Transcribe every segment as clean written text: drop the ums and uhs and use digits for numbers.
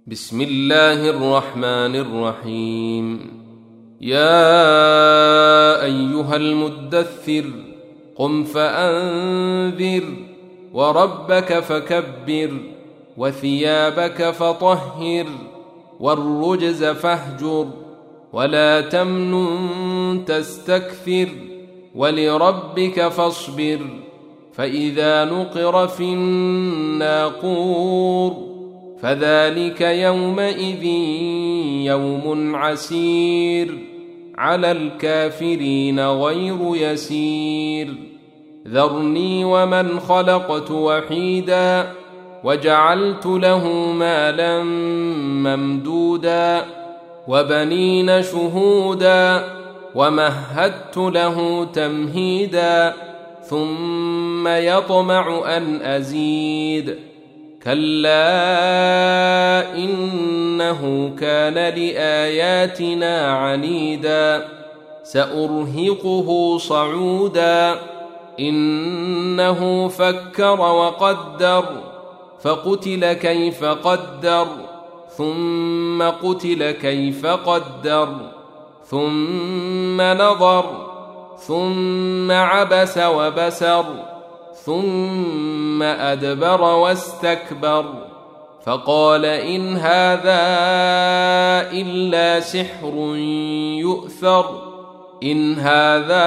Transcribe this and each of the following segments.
بسم الله الرحمن الرحيم. يا أيها المدثر قم فأنذر وربك فكبر وثيابك فطهر والرجز فاهجر ولا تمنن تستكثر ولربك فاصبر فإذا نقر في الناقور فذلك يومئذ يوم عسير على الكافرين غير يسير. ذرني ومن خلقت وحيدا وجعلت له مالا ممدودا وبنين شهودا ومهدت له تمهيدا ثم يطمع أن أزيد كلا إنه كان لآياتنا عنيدا سأرهقه صعودا إنه فكر وقدر فقتل كيف قدر ثم قتل كيف قدر ثم نظر ثم عبس وبسر ثم أدبر واستكبر فقال إن هذا إلا سحر يؤثر إن هذا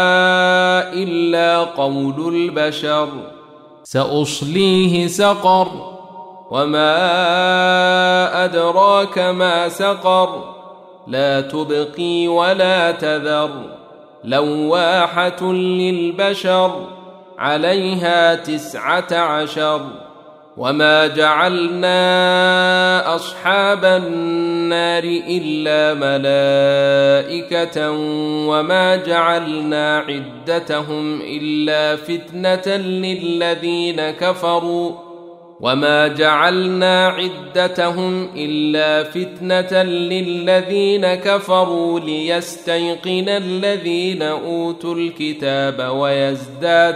إلا قول البشر سأصليه سقر وما أدراك ما سقر لا تبقي ولا تذر لواحة للبشر عليها 19 وما جعلنا أصحاب النار إلا ملائكة وما جعلنا عدتهم إلا فتنة للذين كفروا ليستيقن الذين أوتوا الكتاب ويزداد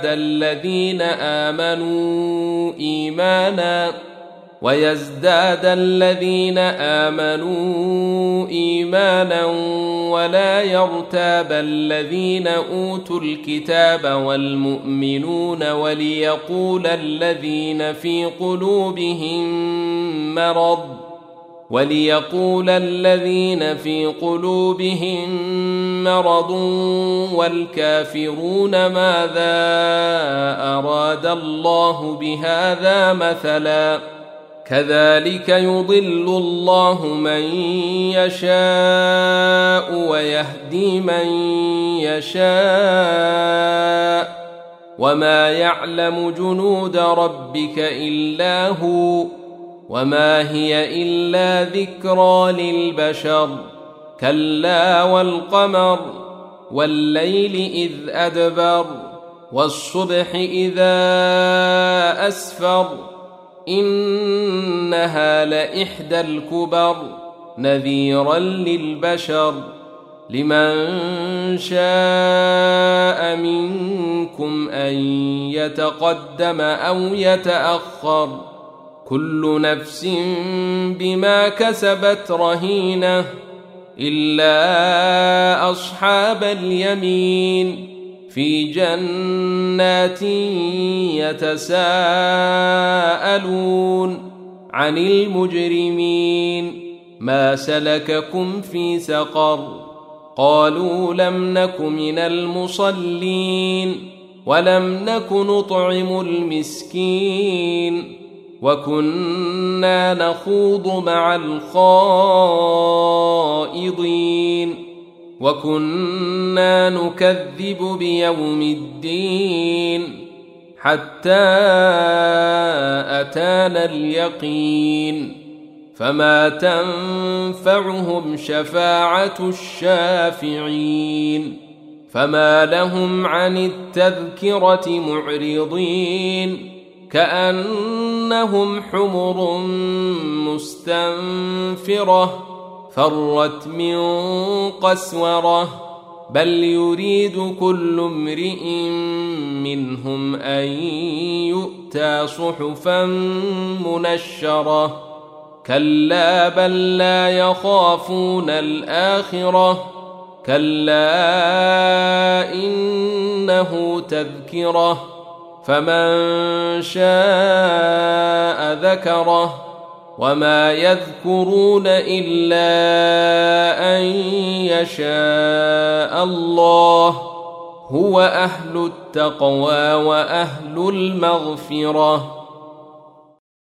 الذين آمنوا إيمانا ولا يرتاب الذين أوتوا الكتاب والمؤمنون وليقول الذين في قلوبهم مرض والكافرون ماذا أراد الله بهذا مثلا كذلك يضل الله من يشاء ويهدي من يشاء وما يعلم جنود ربك إلا هو وما هي إلا ذكرى للبشر كلا والقمر والليل إذ أدبر والصبح إذا أسفر إنها لإحدى الكبر نذيرا للبشر لمن شاء منكم أن يتقدم أو يتأخر كل نفس بما كسبت رهينة إلا أصحاب اليمين في جنات يتساءلون عن المجرمين ما سلككم في سقر قالوا لم نك من المصلين ولم نك نطعم المسكين وكنا نخوض مع الخائضين وكنا نكذب بيوم الدين حتى أتانا اليقين فما تنفعهم شفاعة الشافعين فما لهم عن التذكرة معرضين كأنهم حمر مستنفرة فرت من قسورة بل يريد كل امرئ منهم أن يؤتى صحفا منشرة كلا بل لا يخافون الآخرة كلا إنه تذكرة فمن شاء ذكره وما يذكرون إلا أن يشاء الله هو أهل التقوى وأهل المغفرة